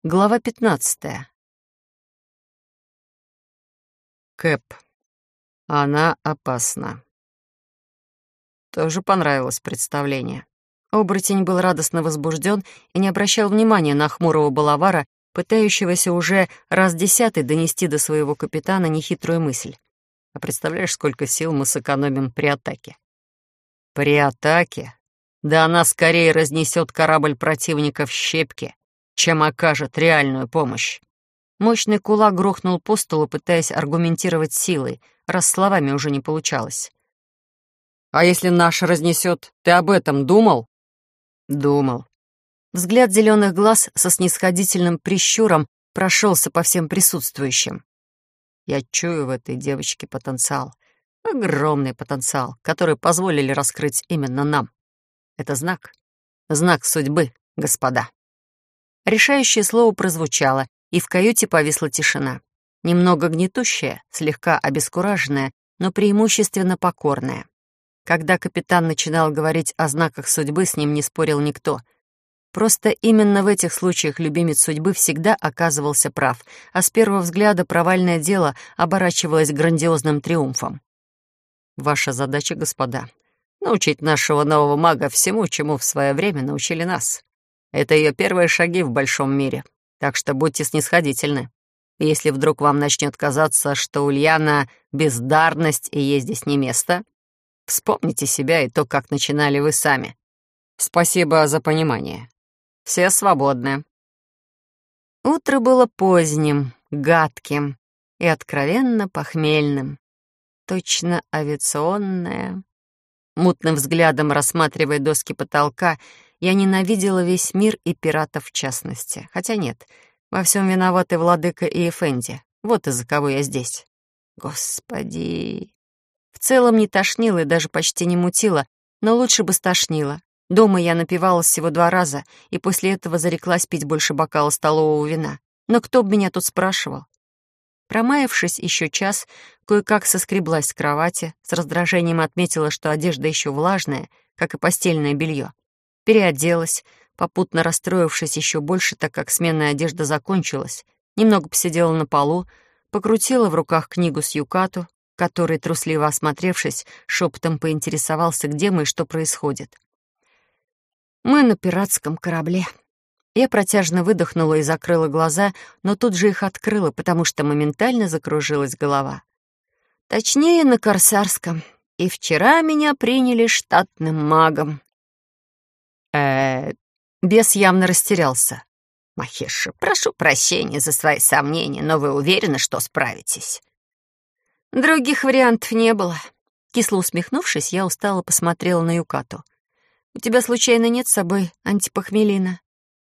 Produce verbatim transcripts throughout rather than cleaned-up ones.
Глава пятнадцатая. Кэп. Она опасна. Тоже понравилось представление. Оборотень был радостно возбужден и не обращал внимания на хмурого балавара, пытающегося уже раз десятый донести до своего капитана нехитрую мысль. А представляешь, сколько сил мы сэкономим при атаке? При атаке? Да она скорее разнесет корабль противника в щепки, чем окажет реальную помощь. Мощный кулак грохнул по столу, пытаясь аргументировать силой, раз словами уже не получалось. «А если наш разнесет, ты об этом думал?» «Думал». Взгляд зеленых глаз со снисходительным прищуром прошелся по всем присутствующим. Я чую в этой девочке потенциал. Огромный потенциал, который позволили раскрыть именно нам. Это знак. Знак судьбы, господа. Решающее слово прозвучало, и в каюте повисла тишина. Немного гнетущая, слегка обескураженная, но преимущественно покорная. Когда капитан начинал говорить о знаках судьбы, с ним не спорил никто. Просто именно в этих случаях любимец судьбы всегда оказывался прав, а с первого взгляда провальное дело оборачивалось грандиозным триумфом. Ваша задача, господа, научить нашего нового мага всему, чему в свое время научили нас. Это ее первые шаги в большом мире, так что будьте снисходительны. Если вдруг вам начнет казаться, что Ульяна — бездарность и ей здесь не место, вспомните себя и то, как начинали вы сами. Спасибо за понимание. Все свободны. Утро было поздним, гадким и откровенно похмельным. Точно авиационное. Мутным взглядом рассматривая доски потолка, я ненавидела весь мир и пиратов в частности. Хотя нет, во всем виноваты владыка и Эфенди. Вот из-за кого я здесь. Господи. В целом не тошнило и даже почти не мутило, но лучше бы стошнило. Дома я напивалась всего два раза, и после этого зареклась пить больше бокала столового вина. Но кто бы меня тут спрашивал? Промаявшись еще час, кое-как соскреблась с кровати, с раздражением отметила, что одежда еще влажная, как и постельное белье. Переоделась, попутно расстроившись еще больше, так как сменная одежда закончилась. Немного посидела на полу, покрутила в руках книгу с Юкату, который, трусливо осмотревшись, шепотом поинтересовался, где мы и что происходит. Мы на пиратском корабле. Я протяжно выдохнула и закрыла глаза, но тут же их открыла, потому что моментально закружилась голова. Точнее, на корсарском. И вчера меня приняли штатным магом. э Бес явно растерялся. «Махеша, прошу прощения за свои сомнения, но вы уверены, что справитесь?» Других вариантов не было. Кисло усмехнувшись, я устало посмотрела на Юкату. «У тебя, случайно, нет с собой антипохмелина?»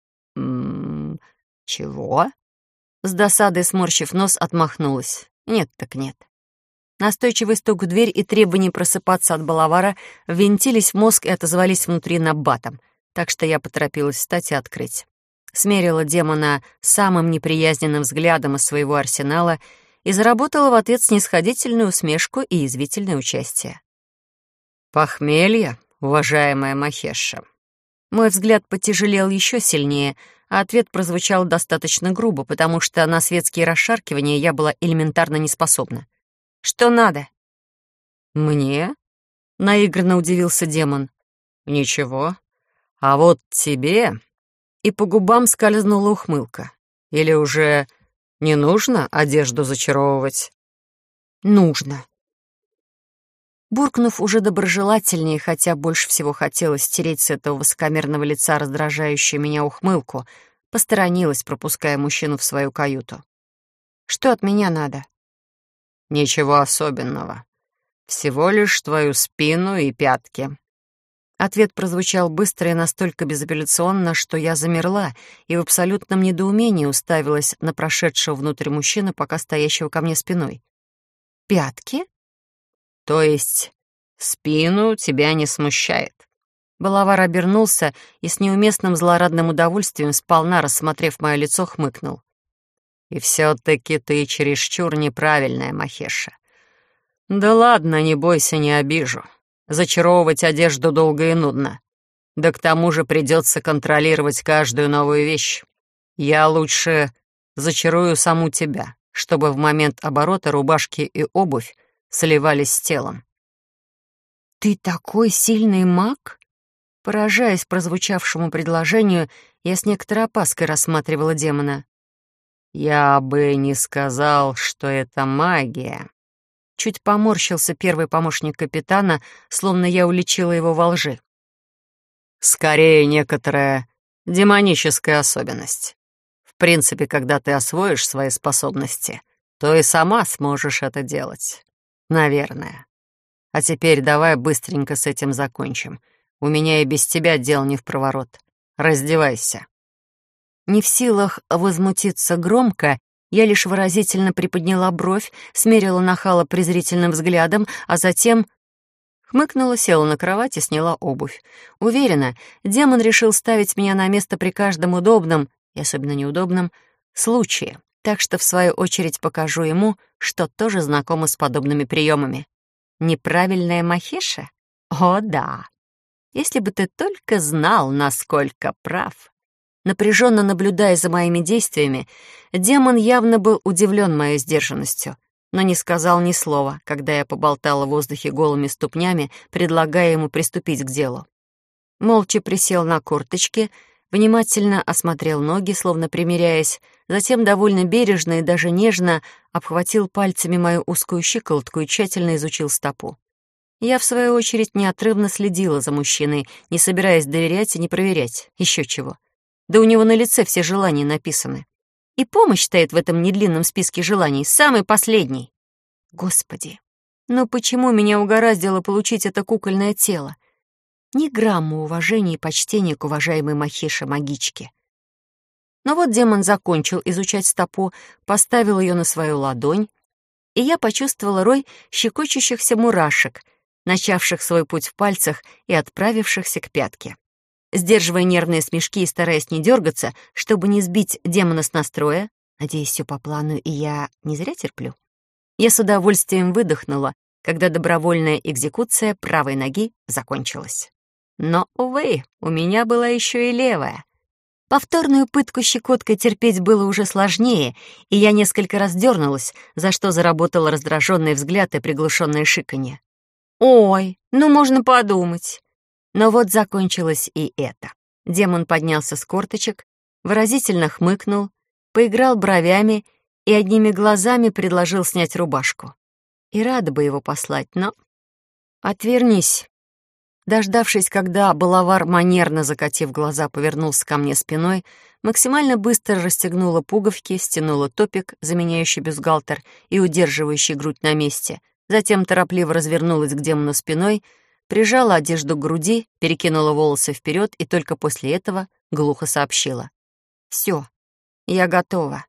«М-м, чего?» С досадой, сморщив нос, отмахнулась. «Нет так нет». Настойчивый стук в дверь и требование просыпаться от балавара ввинтились в мозг и отозвались внутри набатом, так что я поторопилась встать и открыть. Смерила демона самым неприязненным взглядом из своего арсенала и заработала в ответ снисходительную усмешку и язвительное участие. «Похмелье, уважаемая Махеша». Мой взгляд потяжелел еще сильнее, а ответ прозвучал достаточно грубо, потому что на светские расшаркивания я была элементарно неспособна. «Что надо?» «Мне?» — наигранно удивился демон. «Ничего. А вот тебе...» И по губам скользнула ухмылка. «Или уже не нужно одежду зачаровывать?» «Нужно». Буркнув уже доброжелательнее, хотя больше всего хотелось стереть с этого высокомерного лица раздражающую меня ухмылку, посторонилась, пропуская мужчину в свою каюту. «Что от меня надо?» «Ничего особенного. Всего лишь твою спину и пятки». Ответ прозвучал быстро и настолько безапелляционно, что я замерла и в абсолютном недоумении уставилась на прошедшего внутрь мужчину, пока стоящего ко мне спиной. «Пятки?» «То есть спину тебя не смущает?» Балавар обернулся и с неуместным злорадным удовольствием, сполна рассмотрев мое лицо, хмыкнул. «И все-таки ты чересчур неправильная, Махеша. Да ладно, не бойся, не обижу. Зачаровывать одежду долго и нудно. Да к тому же придется контролировать каждую новую вещь. Я лучше зачарую саму тебя, чтобы в момент оборота рубашки и обувь сливались с телом». «Ты такой сильный маг?» Поражаясь прозвучавшему предложению, я с некоторой опаской рассматривала демона. «Я бы не сказал, что это магия». Чуть поморщился первый помощник капитана, словно я уличила его во лжи. «Скорее, некоторая демоническая особенность. В принципе, когда ты освоишь свои способности, то и сама сможешь это делать. Наверное. А теперь давай быстренько с этим закончим. У меня и без тебя дел не впроворот. Раздевайся». Не в силах возмутиться громко, я лишь выразительно приподняла бровь, смерила нахала презрительным взглядом, а затем хмыкнула, села на кровать и сняла обувь. Уверена, демон решил ставить меня на место при каждом удобном, и особенно неудобном, случае, так что в свою очередь покажу ему, что тоже знакома с подобными приемами. Неправильная махиша? О, да. Если бы ты только знал, насколько прав. Напряженно наблюдая за моими действиями, демон явно был удивлен моей сдержанностью, но не сказал ни слова, когда я поболтала в воздухе голыми ступнями, предлагая ему приступить к делу. Молча присел на корточки, внимательно осмотрел ноги, словно примиряясь, затем довольно бережно и даже нежно обхватил пальцами мою узкую щиколотку и тщательно изучил стопу. Я, в свою очередь, неотрывно следила за мужчиной, не собираясь доверять и не проверять. Еще чего. Да у него на лице все желания написаны. И помощь стоит в этом недлинном списке желаний, самый последний. Господи, ну почему меня угораздило получить это кукольное тело? Ни грамма уважения и почтения к уважаемой Махише-магичке. Но вот демон закончил изучать стопу, поставил ее на свою ладонь, и я почувствовала рой щекочущихся мурашек, начавших свой путь в пальцах и отправившихся к пятке. Сдерживая нервные смешки и стараясь не дергаться, чтобы не сбить демона с настроя, надеюсь, все по плану, и я не зря терплю, я с удовольствием выдохнула, когда добровольная экзекуция правой ноги закончилась. Но, увы, у меня была еще и левая. Повторную пытку щекоткой терпеть было уже сложнее, и я несколько раз дернулась, за что заработал раздраженный взгляд и приглушенное шиканье. «Ой, ну можно подумать». Но вот закончилось и это. Демон поднялся с корточек, выразительно хмыкнул, поиграл бровями и одними глазами предложил снять рубашку. И рада бы его послать, но... «Отвернись». Дождавшись, когда баловар, манерно закатив глаза, повернулся ко мне спиной, максимально быстро расстегнула пуговки, стянула топик, заменяющий бюстгальтер и удерживающий грудь на месте, затем торопливо развернулась к демону спиной, прижала одежду к груди, перекинула волосы вперед и только после этого глухо сообщила. «Все, я готова.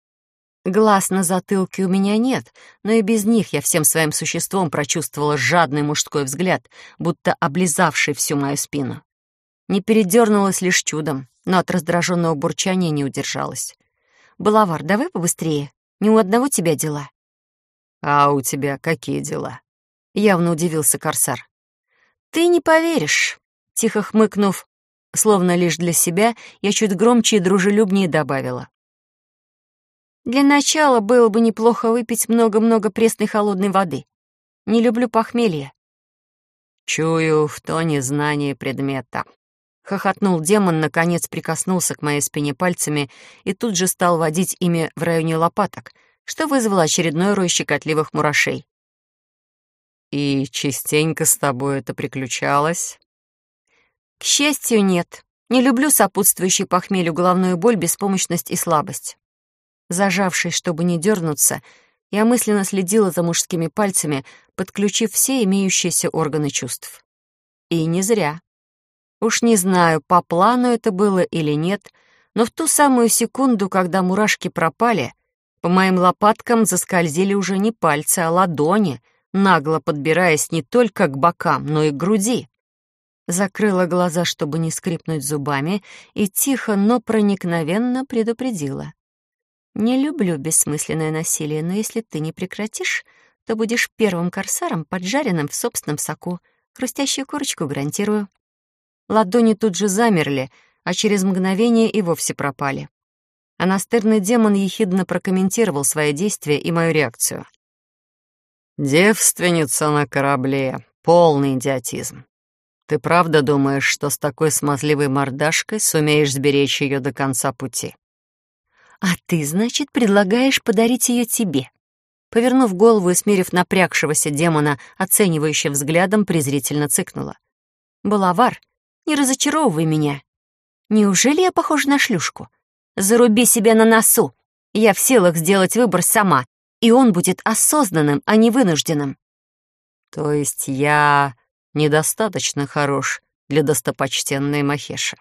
Глаз на затылке у меня нет, но и без них я всем своим существом прочувствовала жадный мужской взгляд, будто облизавший всю мою спину. Не передернулась лишь чудом, но от раздраженного бурчания не удержалась. «Балавар, давай побыстрее, не у одного тебя дела». «А у тебя какие дела?» — явно удивился корсар. «Ты не поверишь», — тихо хмыкнув, словно лишь для себя, я чуть громче и дружелюбнее добавила. «Для начала было бы неплохо выпить много-много пресной холодной воды. Не люблю похмелье». «Чую в тоне знание предмета». Хохотнул демон, наконец прикоснулся к моей спине пальцами и тут же стал водить ими в районе лопаток, что вызвало очередной рой щекотливых мурашей. «И частенько с тобой это приключалось?» «К счастью, нет. Не люблю сопутствующий похмелью головную боль, беспомощность и слабость». Зажавшись, чтобы не дернуться, я мысленно следила за мужскими пальцами, подключив все имеющиеся органы чувств. И не зря. Уж не знаю, по плану это было или нет, но в ту самую секунду, когда мурашки пропали, по моим лопаткам заскользили уже не пальцы, а ладони, нагло подбираясь не только к бокам, но и к груди. Закрыла глаза, чтобы не скрипнуть зубами, и тихо, но проникновенно предупредила. «Не люблю бессмысленное насилие, но если ты не прекратишь, то будешь первым корсаром, поджаренным в собственном соку. Хрустящую корочку гарантирую». Ладони тут же замерли, а через мгновение и вовсе пропали. А настырный демон ехидно прокомментировал свои действия и мою реакцию. «Девственница на корабле. Полный идиотизм. Ты правда думаешь, что с такой смазливой мордашкой сумеешь сберечь ее до конца пути?» «А ты, значит, предлагаешь подарить ее тебе?» Повернув голову и смерив напрягшегося демона оценивающим взглядом, презрительно цыкнула. «Балавар, не разочаровывай меня. Неужели я похожа на шлюшку? Заруби себя на носу. Я в силах сделать выбор сама, и он будет осознанным, а не вынужденным». «То есть я недостаточно хорош для достопочтенной Махеши?»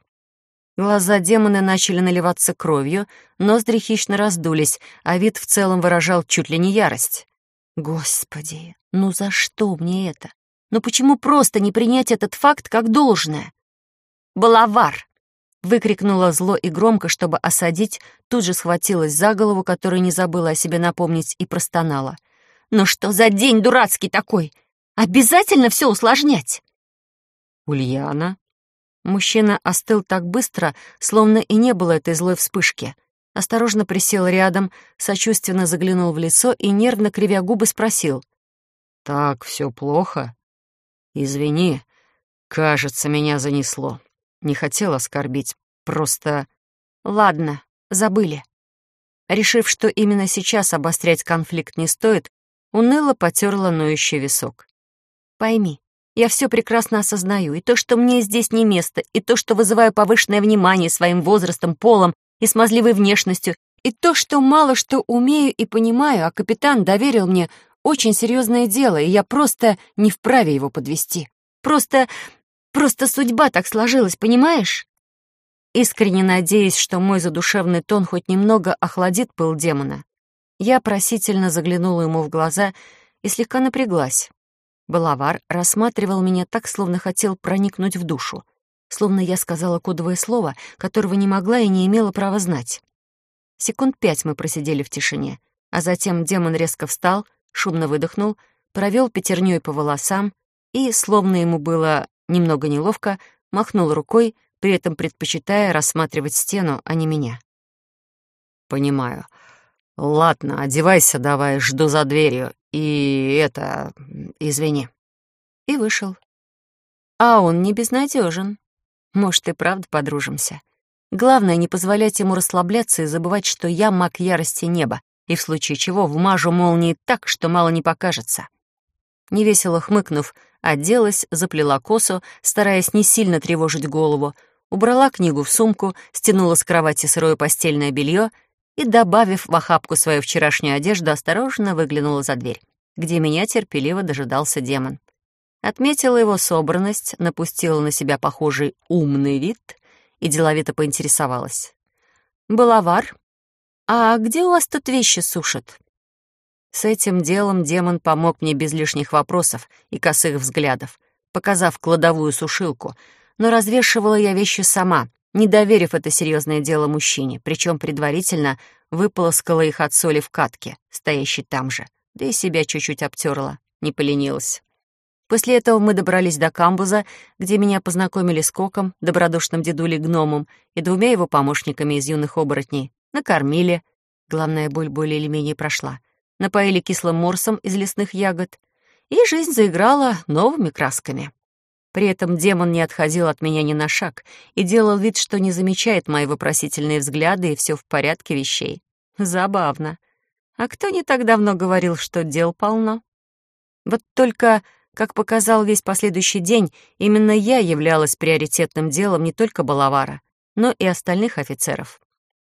Глаза демона начали наливаться кровью, ноздри хищно раздулись, а вид в целом выражал чуть ли не ярость. «Господи, ну за что мне это? Ну почему просто не принять этот факт как должное?» «Балавар!» — выкрикнула зло и громко, чтобы осадить, тут же схватилась за голову, которая не забыла о себе напомнить, и простонала. «Ну что за день дурацкий такой? Обязательно все усложнять?» «Ульяна?» Мужчина остыл так быстро, словно и не было этой злой вспышки. Осторожно присел рядом, сочувственно заглянул в лицо и, нервно кривя губы, спросил. «Так все плохо? Извини, кажется, меня занесло. Не хотел оскорбить, просто...» «Ладно, забыли». Решив, что именно сейчас обострять конфликт не стоит, уныло потерла ноющий висок. «Пойми, я все прекрасно осознаю, и то, что мне здесь не место, и то, что вызываю повышенное внимание своим возрастом, полом и смазливой внешностью, и то, что мало что умею и понимаю, а капитан доверил мне очень серьезное дело, и я просто не вправе его подвести. Просто... просто судьба так сложилась, понимаешь?» Искренне надеясь, что мой задушевный тон хоть немного охладит пыл демона, я просительно заглянула ему в глаза и слегка напряглась. Балавар рассматривал меня так, словно хотел проникнуть в душу, словно я сказала кодовое слово, которого не могла и не имела права знать. Секунд пять мы просидели в тишине, а затем демон резко встал, шумно выдохнул, провел пятерней по волосам и, словно ему было немного неловко, махнул рукой, при этом предпочитая рассматривать стену, а не меня. «Понимаю. Ладно, одевайся давай, жду за дверью. И это... извини». И вышел. А он не безнадежен. Может, и правда подружимся. Главное, не позволять ему расслабляться и забывать, что я маг ярости неба, и в случае чего вмажу молнии так, что мало не покажется. Невесело хмыкнув, оделась, заплела косу, стараясь не сильно тревожить голову, убрала книгу в сумку, стянула с кровати сырое постельное белье и, добавив в охапку свою вчерашнюю одежду, осторожно выглянула за дверь, где меня терпеливо дожидался демон. Отметила его собранность, напустила на себя похожий умный вид и деловито поинтересовалась. «Балавар, а где у вас тут вещи сушат?» С этим делом демон помог мне без лишних вопросов и косых взглядов, показав кладовую сушилку, но развешивала я вещи сама, не доверив это серьезное дело мужчине, причем предварительно выполоскала их от соли в катке, стоящей там же, да и себя чуть-чуть обтерла, не поленилась. После этого мы добрались до камбуза, где меня познакомили с Коком, добродушным дедулей-гномом и двумя его помощниками из юных оборотней, накормили, главная боль более или менее прошла, напоили кислым морсом из лесных ягод, и жизнь заиграла новыми красками. При этом демон не отходил от меня ни на шаг и делал вид, что не замечает мои вопросительные взгляды, и все в порядке вещей. Забавно. А кто не так давно говорил, что дел полно? Вот только, как показал весь последующий день, именно я являлась приоритетным делом не только Балавара, но и остальных офицеров.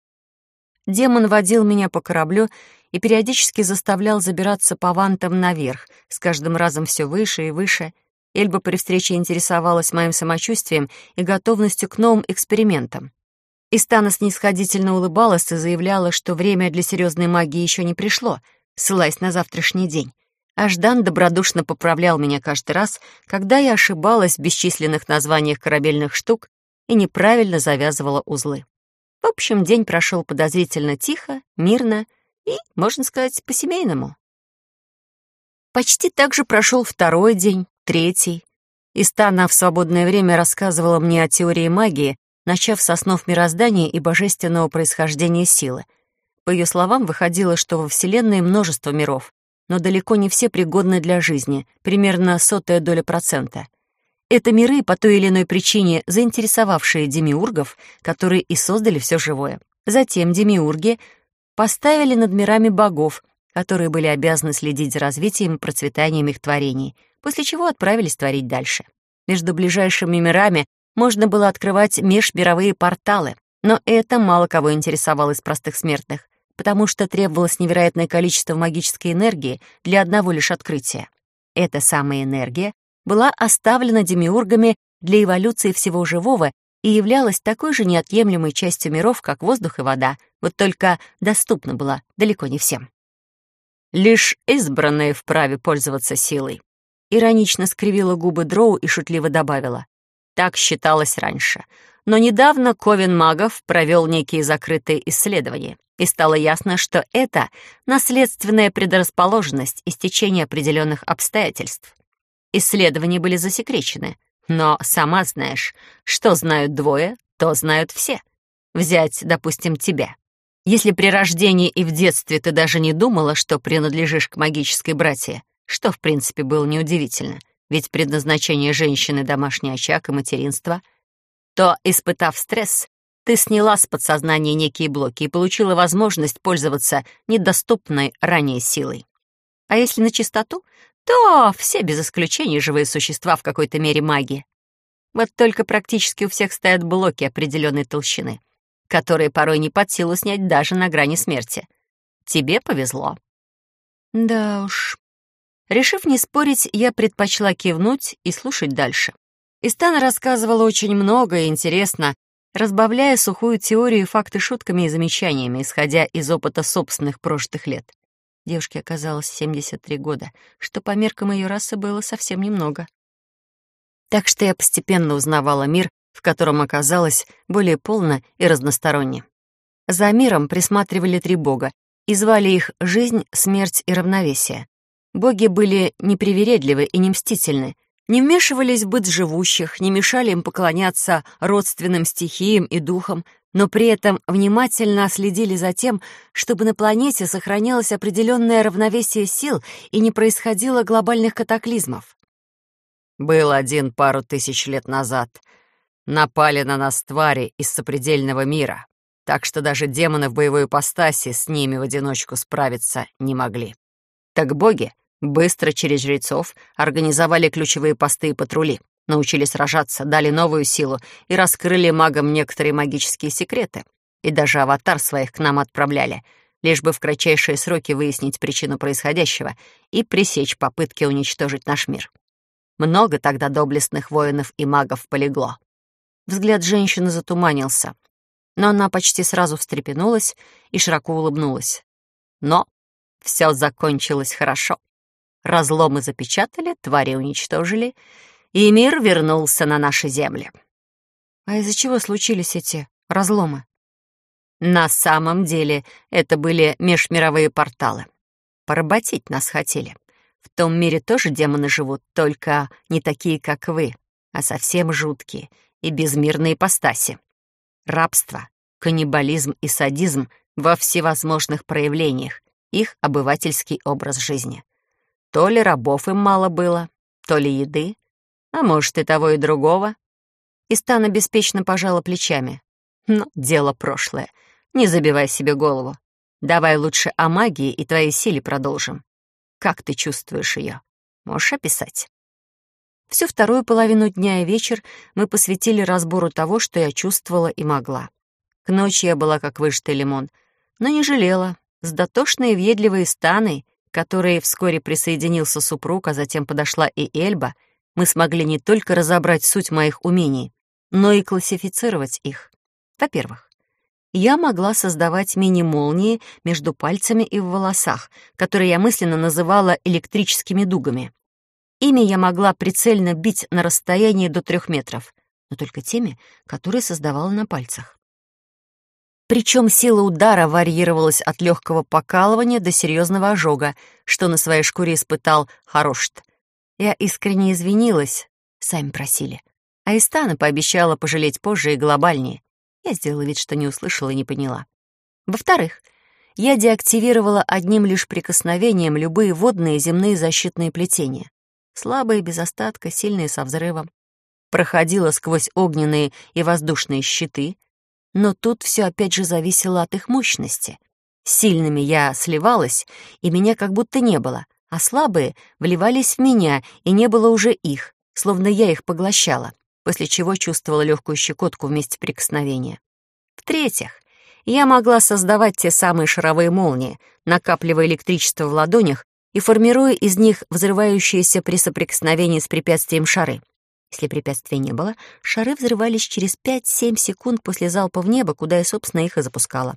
Демон водил меня по кораблю и периодически заставлял забираться по вантам наверх, с каждым разом все выше и выше. Эльба при встрече интересовалась моим самочувствием и готовностью к новым экспериментам. Истана снисходительно улыбалась и заявляла, что время для серьезной магии еще не пришло, ссылаясь на завтрашний день. А Ждан добродушно поправлял меня каждый раз, когда я ошибалась в бесчисленных названиях корабельных штук и неправильно завязывала узлы. В общем, день прошел подозрительно тихо, мирно и, можно сказать, по-семейному. Почти так же прошел второй день, третий. Истана в свободное время рассказывала мне о теории магии, начав с основ мироздания и божественного происхождения силы. По ее словам, выходило, что во Вселенной множество миров, но далеко не все пригодны для жизни, примерно сотая доля процента. Это миры, по той или иной причине заинтересовавшие демиургов, которые и создали все живое. Затем демиурги поставили над мирами богов, которые были обязаны следить за развитием и процветанием их творений, после чего отправились творить дальше. Между ближайшими мирами можно было открывать межмировые порталы, но это мало кого интересовало из простых смертных, потому что требовалось невероятное количество магической энергии для одного лишь открытия. Эта самая энергия была оставлена демиургами для эволюции всего живого и являлась такой же неотъемлемой частью миров, как воздух и вода, вот только доступна была далеко не всем. «Лишь избранные вправе пользоваться силой», — иронично скривила губы Дроу и шутливо добавила. «Так считалось раньше. Но недавно Ковен магов провел некие закрытые исследования, и стало ясно, что это наследственная предрасположенность и стечение определенных обстоятельств. Исследования были засекречены, но сама знаешь, что знают двое, то знают все. Взять, допустим, тебя. Если при рождении и в детстве ты даже не думала, что принадлежишь к магической братье, что, в принципе, было неудивительно, ведь предназначение женщины — домашний очаг и материнство, то, испытав стресс, ты сняла с подсознания некие блоки и получила возможность пользоваться недоступной ранее силой. А если на чистоту, то все без исключения живые существа в какой-то мере маги. Вот только практически у всех стоят блоки определенной толщины, которые порой не под силу снять даже на грани смерти. Тебе повезло. Да уж. Решив не спорить, я предпочла кивнуть и слушать дальше. Истана рассказывала очень много и интересно, разбавляя сухую теорию и факты шутками и замечаниями, исходя из опыта собственных прожитых лет. Девушке оказалось семьдесят три года, что по меркам ее расы было совсем немного. Так что я постепенно узнавала мир, в котором оказалась более полно и разносторонне. За миром присматривали три бога, и звали их «Жизнь, смерть и равновесие». Боги были непривередливы и не мстительны, не вмешивались в быт живущих, не мешали им поклоняться родственным стихиям и духам, но при этом внимательно следили за тем, чтобы на планете сохранялось определенное равновесие сил и не происходило глобальных катаклизмов. «Был один пару тысяч лет назад. Напали на нас твари из сопредельного мира, так что даже демоны в боевой ипостаси с ними в одиночку справиться не могли. Так боги быстро через жрецов организовали ключевые посты и патрули, научили сражаться, дали новую силу и раскрыли магам некоторые магические секреты. И даже аватар своих к нам отправляли, лишь бы в кратчайшие сроки выяснить причину происходящего и пресечь попытки уничтожить наш мир. Много тогда доблестных воинов и магов полегло». Взгляд женщины затуманился, но она почти сразу встрепенулась и широко улыбнулась. Но все закончилось хорошо. Разломы запечатали, твари уничтожили, и мир вернулся на наши земли. А из-за чего случились эти разломы? На самом деле это были межмировые порталы. Поработить нас хотели. В том мире тоже демоны живут, только не такие, как вы, а совсем жуткие и безмирные ипостаси. Рабство, каннибализм и садизм во всевозможных проявлениях, их обывательский образ жизни. То ли рабов им мало было, то ли еды, а может и того, и другого. Истана беспечно пожала плечами. Но дело прошлое, не забивай себе голову. Давай лучше о магии и твоей силе продолжим. Как ты чувствуешь ее? Можешь описать? Всю вторую половину дня и вечер мы посвятили разбору того, что я чувствовала и могла. К ночи я была как выжатый лимон, но не жалела. С дотошной и въедливой Истаной, к которой вскоре присоединился супруг, а затем подошла и Эльба, мы смогли не только разобрать суть моих умений, но и классифицировать их. Во-первых, я могла создавать мини-молнии между пальцами и в волосах, которые я мысленно называла электрическими дугами. Ими я могла прицельно бить на расстоянии до трех метров, но только теми, которые создавала на пальцах. Причем сила удара варьировалась от легкого покалывания до серьезного ожога, что на своей шкуре испытал Харошт. Я искренне извинилась, сами просили. А Истана пообещала пожалеть позже и глобальнее. Я сделала вид, что не услышала и не поняла. Во-вторых, я деактивировала одним лишь прикосновением любые водные и земные защитные плетения. Слабые, без остатка, сильные со взрывом. Проходила сквозь огненные и воздушные щиты, но тут все опять же зависело от их мощности. С сильными я сливалась, и меня как будто не было, а слабые вливались в меня, и не было уже их, словно я их поглощала, после чего чувствовала легкую щекотку вместе прикосновения. В-третьих, я могла создавать те самые шаровые молнии, накапливая электричество в ладонях и формируя из них взрывающиеся при соприкосновении с препятствием шары. Если препятствия не было, шары взрывались через пять-семь секунд после залпа в небо, куда я, собственно, их и запускала.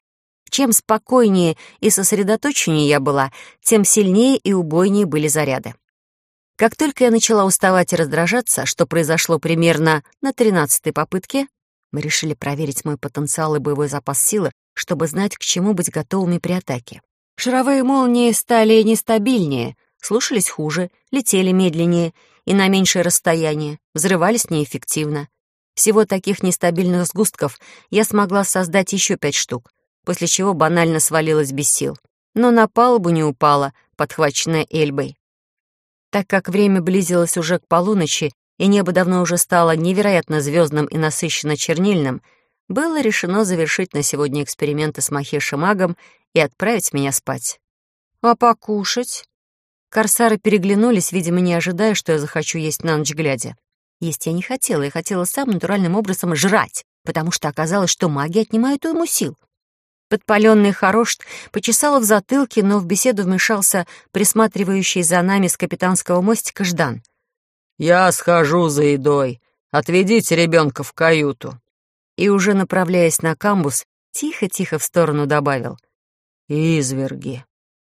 Чем спокойнее и сосредоточеннее я была, тем сильнее и убойнее были заряды. Как только я начала уставать и раздражаться, что произошло примерно на тринадцатой попытке, мы решили проверить мой потенциал и боевой запас силы, чтобы знать, к чему быть готовыми при атаке. Шаровые молнии стали нестабильнее, слушались хуже, летели медленнее и на меньшее расстояние, взрывались неэффективно. Всего таких нестабильных сгустков я смогла создать еще пять штук, после чего банально свалилась без сил. Но на палубу не упала, подхваченная Эльбой. Так как время близилось уже к полуночи, и небо давно уже стало невероятно звездным и насыщенно чернильным, было решено завершить на сегодня эксперименты с Махешем-магом и отправить меня спать. «А покушать?» Корсары переглянулись, видимо, не ожидая, что я захочу есть на ночь глядя. Есть я не хотела, я хотела самым натуральным образом жрать, потому что оказалось, что маги отнимают у ему сил. Подпаленный Харошт почесала в затылке, но в беседу вмешался присматривающий за нами с капитанского мостика Ждан. «Я схожу за едой. Отведите ребенка в каюту». И уже направляясь на камбус, тихо-тихо в сторону добавил: «Изверги».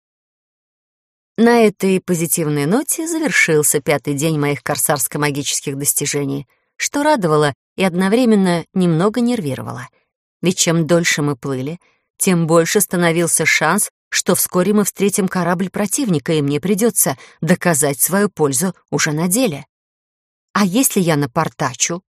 На этой позитивной ноте завершился пятый день моих корсарско-магических достижений, что радовало и одновременно немного нервировало. Ведь чем дольше мы плыли, тем больше становился шанс, что вскоре мы встретим корабль противника, и мне придется доказать свою пользу уже на деле. А если я напортачу?